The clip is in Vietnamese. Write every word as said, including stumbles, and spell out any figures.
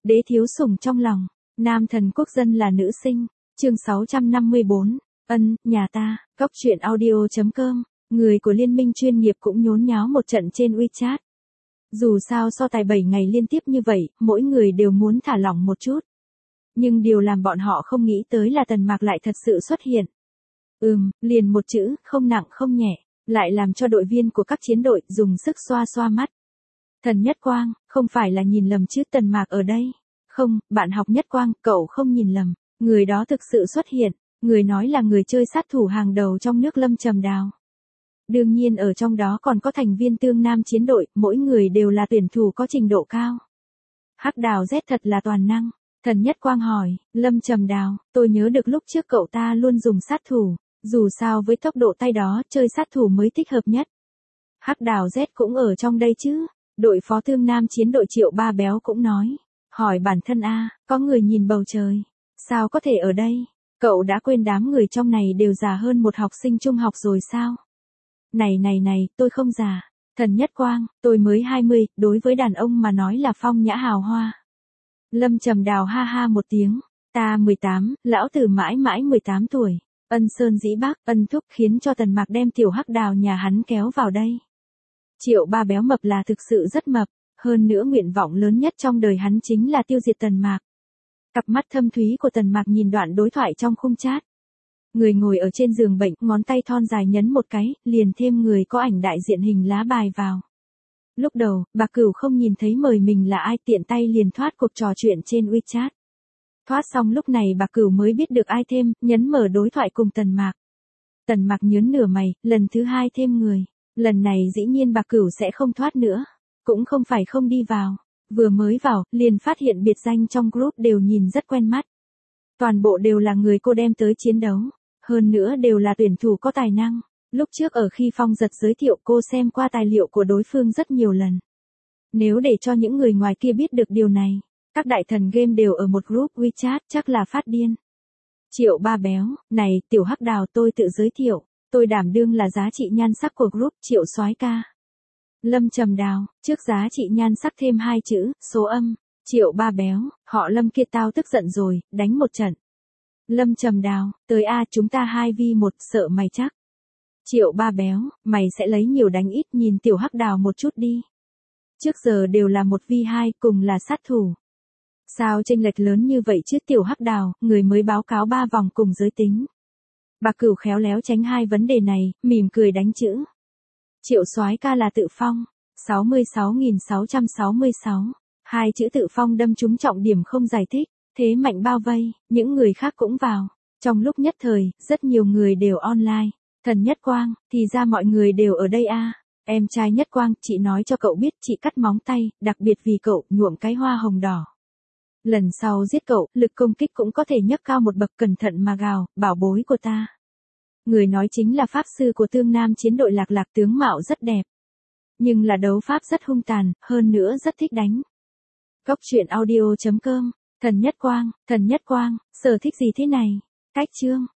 đế thiếu sủng trong lòng, nam thần quốc dân là nữ sinh, chương sáu trăm năm mươi bốn, ân, nhà ta, cóc truyện audio.com, người của liên minh chuyên nghiệp cũng nhốn nháo một trận trên WeChat. Dù sao so tài bảy ngày liên tiếp như vậy, mỗi người đều muốn thả lỏng một chút. Nhưng điều làm bọn họ không nghĩ tới là Tần Mạc lại thật sự xuất hiện. Ừm, liền một chữ, không nặng không nhẹ, lại làm cho đội viên của các chiến đội dùng sức xoa xoa mắt. Thần Nhất Quang, không phải là nhìn lầm chứ, Tần Mạc ở đây. Không, bạn học Nhất Quang, cậu không nhìn lầm, người đó thực sự xuất hiện, người nói là người chơi sát thủ hàng đầu trong nước Lâm Trầm Đào. Đương nhiên ở trong đó còn có thành viên Tương Nam chiến đội, mỗi người đều là tuyển thủ có trình độ cao. Hắc Đào Z thật là toàn năng. Thần Nhất Quang hỏi, Lâm Trầm Đào, tôi nhớ được lúc trước cậu ta luôn dùng sát thủ, dù sao với tốc độ tay đó, chơi sát thủ mới thích hợp nhất. Hắc Đào Z cũng ở trong đây chứ, đội phó Tương Nam chiến đội Triệu Ba Béo cũng nói, hỏi bản thân a, có người nhìn bầu trời, sao có thể ở đây, cậu đã quên đám người trong này đều già hơn một học sinh trung học rồi sao? Này này này, tôi không già, Thần Nhất Quang, tôi mới hai mươi, đối với đàn ông mà nói là phong nhã hào hoa. Lâm Trầm Đào ha ha một tiếng, ta mười tám, lão tử mãi mãi mười tám tuổi, ân sơn dĩ bác, ân thúc khiến cho Tần Mạc đem tiểu Hắc Đào nhà hắn kéo vào đây. Triệu Ba Béo mập là thực sự rất mập, hơn nữa nguyện vọng lớn nhất trong đời hắn chính là tiêu diệt Tần Mạc. Cặp mắt thâm thúy của Tần Mạc nhìn đoạn đối thoại trong khung chat. Người ngồi ở trên giường bệnh, ngón tay thon dài nhấn một cái, liền thêm người có ảnh đại diện hình lá bài vào. Lúc đầu, bà Cửu không nhìn thấy mời mình là ai, tiện tay liền thoát cuộc trò chuyện trên WeChat. Thoát xong lúc này bà Cửu mới biết được ai thêm, nhấn mở đối thoại cùng Tần Mạc. Tần Mạc nhớn nửa mày, lần thứ hai thêm người. Lần này dĩ nhiên bà Cửu sẽ không thoát nữa. Cũng không phải không đi vào. Vừa mới vào, liền phát hiện biệt danh trong group đều nhìn rất quen mắt. Toàn bộ đều là người cô đem tới chiến đấu. Hơn nữa đều là tuyển thủ có tài năng. Lúc trước ở khi Phong Giật giới thiệu cô xem qua tài liệu của đối phương rất nhiều lần. Nếu để cho những người ngoài kia biết được điều này, các đại thần game đều ở một group WeChat chắc là phát điên. Triệu Ba Béo, này, tiểu Hắc Đào tôi tự giới thiệu, tôi đảm đương là giá trị nhan sắc của group Triệu soái ca. Lâm Trầm Đào, trước giá trị nhan sắc thêm hai chữ, số âm, Triệu Ba Béo, họ Lâm kia tao tức giận rồi, đánh một trận. Lâm Trầm Đào, tới a chúng ta hai vi một, sợ mày chắc. Triệu Ba Béo, mày sẽ lấy nhiều đánh ít, nhìn tiểu Hắc Đào một chút đi. Trước giờ đều là một vi hai, cùng là sát thủ. Sao chênh lệch lớn như vậy chứ tiểu Hắc Đào, người mới báo cáo ba vòng cùng giới tính. Bà Cửu khéo léo tránh hai vấn đề này, mỉm cười đánh chữ. Triệu soái ca là tự phong, sáu mươi sáu nghìn sáu trăm sáu mươi sáu. Hai chữ tự phong đâm trúng trọng điểm không giải thích, thế mạnh bao vây, những người khác cũng vào. Trong lúc nhất thời, rất nhiều người đều online. Thần Nhất Quang, thì ra mọi người đều ở đây a. À. Em trai Nhất Quang, chị nói cho cậu biết chị cắt móng tay, đặc biệt vì cậu, nhuộm cái hoa hồng đỏ. Lần sau giết cậu, lực công kích cũng có thể nhấc cao một bậc, cẩn thận mà gào, bảo bối của ta. Người nói chính là pháp sư của Tương Nam chiến đội Lạc Lạc, tướng mạo rất đẹp. Nhưng là đấu pháp rất hung tàn, hơn nữa rất thích đánh. Cóc truyện audio.com, Thần Nhất Quang, Thần Nhất Quang, sở thích gì thế này? Cách chương.